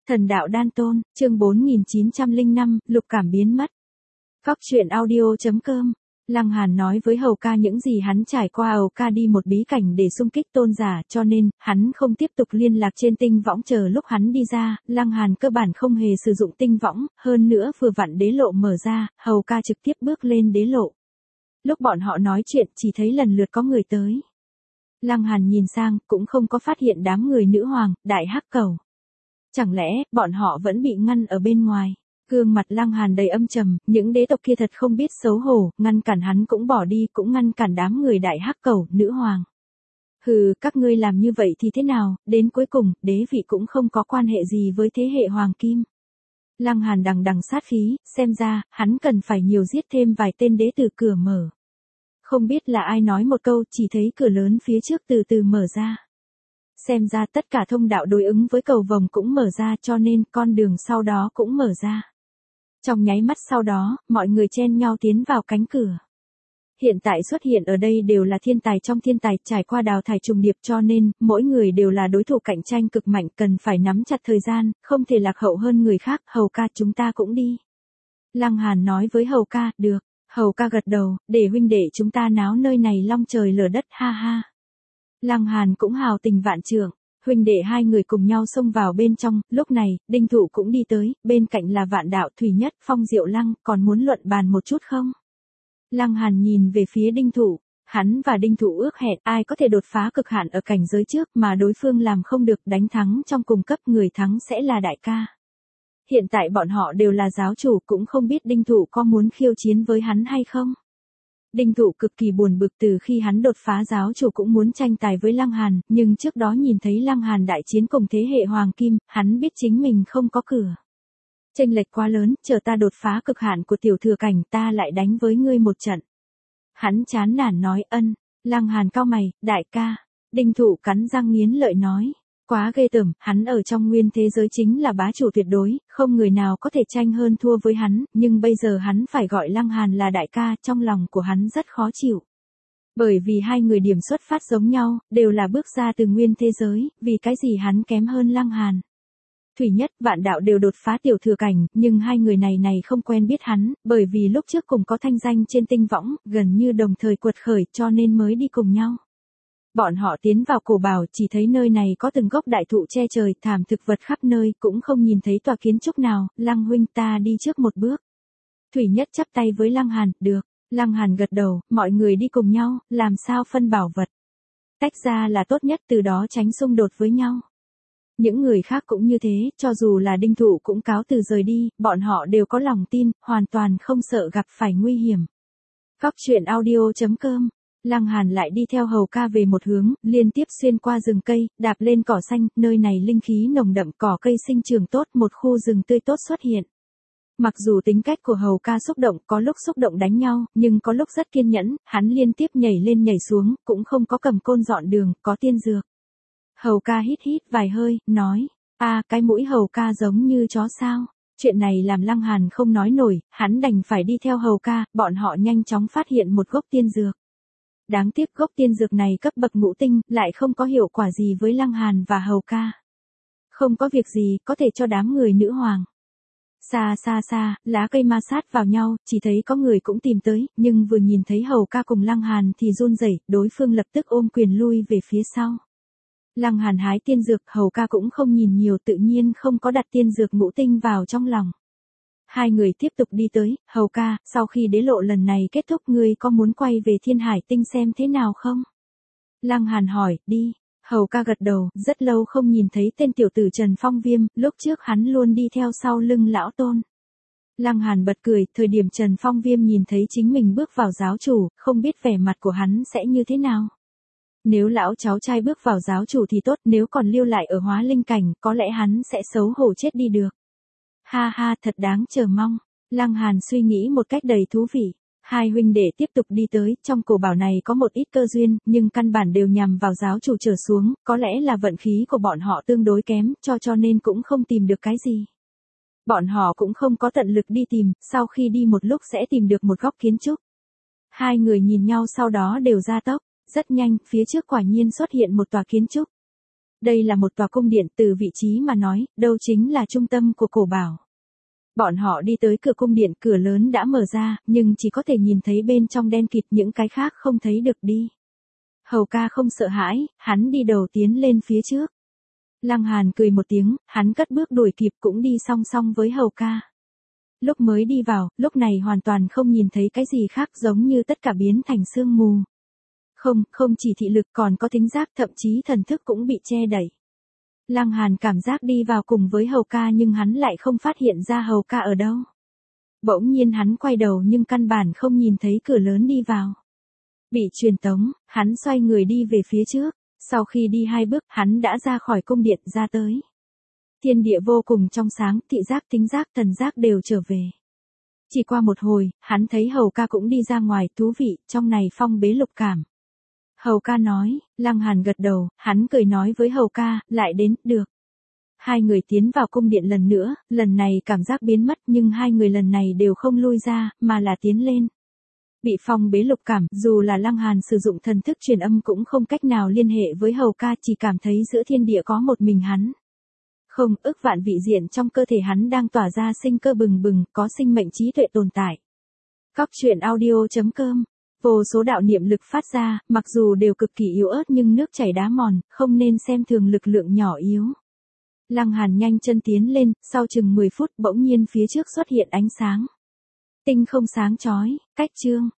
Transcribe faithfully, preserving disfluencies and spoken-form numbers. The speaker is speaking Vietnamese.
Thần đạo đan tôn, chương bốn nghìn chín trăm lẻ năm, lục cảm biến mất. Cóc truyện audio chấm com. Lăng Hàn nói với Hầu ca những gì hắn trải qua. Hầu ca đi một bí cảnh để xung kích tôn giả, cho nên, hắn không tiếp tục liên lạc trên tinh võng. Chờ lúc hắn đi ra, Lăng Hàn cơ bản không hề sử dụng tinh võng, hơn nữa vừa vặn đế lộ mở ra, Hầu ca trực tiếp bước lên đế lộ. Lúc bọn họ nói chuyện, chỉ thấy lần lượt có người tới. Lăng Hàn nhìn sang, cũng không có phát hiện đám người nữ hoàng, đại hắc cầu. Chẳng lẽ, bọn họ vẫn bị ngăn ở bên ngoài? Gương mặt Lăng Hàn đầy âm trầm, những đế tộc kia thật không biết xấu hổ, ngăn cản hắn cũng bỏ đi, cũng ngăn cản đám người đại hắc cầu, nữ hoàng. Hừ, các ngươi làm như vậy thì thế nào, đến cuối cùng, đế vị cũng không có quan hệ gì với thế hệ hoàng kim. Lăng Hàn đằng đằng sát khí, xem ra, hắn cần phải nhiều giết thêm vài tên đế từ cửa mở. Không biết là ai nói một câu, chỉ thấy cửa lớn phía trước từ từ mở ra. Xem ra tất cả thông đạo đối ứng với cầu vồng cũng mở ra, cho nên con đường sau đó cũng mở ra. Trong nháy mắt sau đó, mọi người chen nhau tiến vào cánh cửa. Hiện tại xuất hiện ở đây đều là thiên tài trong thiên tài, trải qua đào thải trùng điệp, cho nên, mỗi người đều là đối thủ cạnh tranh cực mạnh, cần phải nắm chặt thời gian, không thể lạc hậu hơn người khác. Hầu ca, chúng ta cũng đi. Lăng Hàn nói với Hầu ca, được. Hầu ca gật đầu, để huynh đệ chúng ta náo nơi này long trời lở đất, ha ha. Lăng Hàn cũng hào tình vạn trượng, huynh đệ hai người cùng nhau xông vào bên trong. Lúc này, Đinh Thụ cũng đi tới, bên cạnh là Vạn Đạo, Thủy Nhất, Phong Diệu Lăng, còn muốn luận bàn một chút không? Lăng Hàn nhìn về phía Đinh Thụ, hắn và Đinh Thụ ước hẹn ai có thể đột phá cực hạn ở cảnh giới trước mà đối phương làm không được, đánh thắng trong cùng cấp, người thắng sẽ là đại ca. Hiện tại bọn họ đều là giáo chủ, cũng không biết Đinh Thụ có muốn khiêu chiến với hắn hay không. Đinh Thụ cực kỳ buồn bực, từ khi hắn đột phá giáo chủ cũng muốn tranh tài với Lăng Hàn, nhưng trước đó nhìn thấy Lăng Hàn đại chiến cùng thế hệ hoàng kim, hắn biết chính mình không có cửa. Chênh lệch quá lớn, chờ ta đột phá cực hạn của tiểu thừa cảnh, ta lại đánh với ngươi một trận. Hắn chán nản nói. Ân. Lăng Hàn cau mày, đại ca. Đinh Thụ cắn răng nghiến lợi nói. Quá ghê tởm, hắn ở trong nguyên thế giới chính là bá chủ tuyệt đối, không người nào có thể tranh hơn thua với hắn, nhưng bây giờ hắn phải gọi Lăng Hàn là đại ca, trong lòng của hắn rất khó chịu. Bởi vì hai người điểm xuất phát giống nhau, đều là bước ra từ nguyên thế giới, vì cái gì hắn kém hơn Lăng Hàn. Thủy Nhất, Vạn Đạo đều đột phá tiểu thừa cảnh, nhưng hai người này này không quen biết hắn, bởi vì lúc trước cùng có thanh danh trên tinh võng, gần như đồng thời quật khởi, cho nên mới đi cùng nhau. Bọn họ tiến vào cổ bảo, chỉ thấy nơi này có từng gốc đại thụ che trời, thảm thực vật khắp nơi, cũng không nhìn thấy tòa kiến trúc nào. Lăng huynh, ta đi trước một bước. Thủy Nhất chắp tay với Lăng Hàn, được. Lăng Hàn gật đầu, mọi người đi cùng nhau, làm sao phân bảo vật. Tách ra là tốt nhất, từ đó tránh xung đột với nhau. Những người khác cũng như thế, cho dù là Đinh Thụ cũng cáo từ rời đi, bọn họ đều có lòng tin, hoàn toàn không sợ gặp phải nguy hiểm. Cóc truyện audio chấm com. Lăng Hàn lại đi theo Hầu ca về một hướng, liên tiếp xuyên qua rừng cây, đạp lên cỏ xanh, nơi này linh khí nồng đậm, cỏ cây sinh trưởng tốt, một khu rừng tươi tốt xuất hiện. Mặc dù tính cách của Hầu ca xúc động, có lúc xúc động đánh nhau, nhưng có lúc rất kiên nhẫn, hắn liên tiếp nhảy lên nhảy xuống, cũng không có cầm côn dọn đường, có tiên dược. Hầu ca hít hít vài hơi, nói, a à, cái mũi Hầu ca giống như chó sao. Chuyện này làm Lăng Hàn không nói nổi, hắn đành phải đi theo Hầu ca, bọn họ nhanh chóng phát hiện một gốc tiên dược. Đáng tiếc gốc tiên dược này cấp bậc ngũ tinh, lại không có hiệu quả gì với Lăng Hàn và Hầu ca. Không có việc gì, có thể cho đám người nữ hoàng. Xa xa xa, lá cây ma sát vào nhau, chỉ thấy có người cũng tìm tới, nhưng vừa nhìn thấy Hầu ca cùng Lăng Hàn thì run rẩy, đối phương lập tức ôm quyền lui về phía sau. Lăng Hàn hái tiên dược, Hầu ca cũng không nhìn nhiều, tự nhiên không có đặt tiên dược ngũ tinh vào trong lòng. Hai người tiếp tục đi tới. Hầu ca, sau khi đế lộ lần này kết thúc, ngươi có muốn quay về Thiên Hải Tinh xem thế nào không? Lăng Hàn hỏi. Đi. Hầu ca gật đầu, rất lâu không nhìn thấy tên tiểu tử Trần Phong Viêm, lúc trước hắn luôn đi theo sau lưng lão tôn. Lăng Hàn bật cười, thời điểm Trần Phong Viêm nhìn thấy chính mình bước vào giáo chủ, không biết vẻ mặt của hắn sẽ như thế nào. Nếu lão cháu trai bước vào giáo chủ thì tốt, nếu còn lưu lại ở hóa linh cảnh, có lẽ hắn sẽ xấu hổ chết đi được. Ha ha, thật đáng chờ mong. Lăng Hàn suy nghĩ một cách đầy thú vị. Hai huynh đệ tiếp tục đi tới, trong cổ bảo này có một ít cơ duyên, nhưng căn bản đều nhằm vào giáo chủ trở xuống, có lẽ là vận khí của bọn họ tương đối kém, cho cho nên cũng không tìm được cái gì. Bọn họ cũng không có tận lực đi tìm, sau khi đi một lúc sẽ tìm được một góc kiến trúc. Hai người nhìn nhau sau đó đều ra tốc, rất nhanh, phía trước quả nhiên xuất hiện một tòa kiến trúc. Đây là một tòa cung điện, từ vị trí mà nói, đâu chính là trung tâm của cổ bảo. Bọn họ đi tới cửa cung điện, cửa lớn đã mở ra, nhưng chỉ có thể nhìn thấy bên trong đen kịt, những cái khác không thấy được đi. Hầu ca không sợ hãi, hắn đi đầu tiến lên phía trước. Lăng Hàn cười một tiếng, hắn cất bước đuổi kịp cũng đi song song với hầu ca. Lúc mới đi vào, lúc này hoàn toàn không nhìn thấy cái gì khác, giống như tất cả biến thành sương mù. Không, không chỉ thị lực còn có thính giác, thậm chí thần thức cũng bị che đậy. Lăng Hàn cảm giác đi vào cùng với hầu ca nhưng hắn lại không phát hiện ra hầu ca ở đâu. Bỗng nhiên hắn quay đầu nhưng căn bản không nhìn thấy cửa lớn đi vào. Bị truyền tống, hắn xoay người đi về phía trước, sau khi đi hai bước hắn đã ra khỏi cung điện ra tới. Thiên địa vô cùng trong sáng, thị giác, thính giác, thần giác đều trở về. Chỉ qua một hồi, hắn thấy hầu ca cũng đi ra ngoài, thú vị, trong này phong bế lục cảm. Hầu ca nói, Lăng Hàn gật đầu, hắn cười nói với hầu ca, lại đến, được. Hai người tiến vào cung điện lần nữa, lần này cảm giác biến mất nhưng hai người lần này đều không lui ra, mà là tiến lên. Bị phong bế lục cảm, dù là Lăng Hàn sử dụng thần thức truyền âm cũng không cách nào liên hệ với hầu ca, chỉ cảm thấy giữa thiên địa có một mình hắn. Không, ức vạn vị diện trong cơ thể hắn đang tỏa ra sinh cơ bừng bừng, có sinh mệnh trí tuệ tồn tại. Cóc truyện audio chấm com. Vô số đạo niệm lực phát ra, mặc dù đều cực kỳ yếu ớt nhưng nước chảy đá mòn, không nên xem thường lực lượng nhỏ yếu. Lăng Hàn nhanh chân tiến lên, sau chừng mười phút bỗng nhiên phía trước xuất hiện ánh sáng. Tinh không sáng chói, cách chương.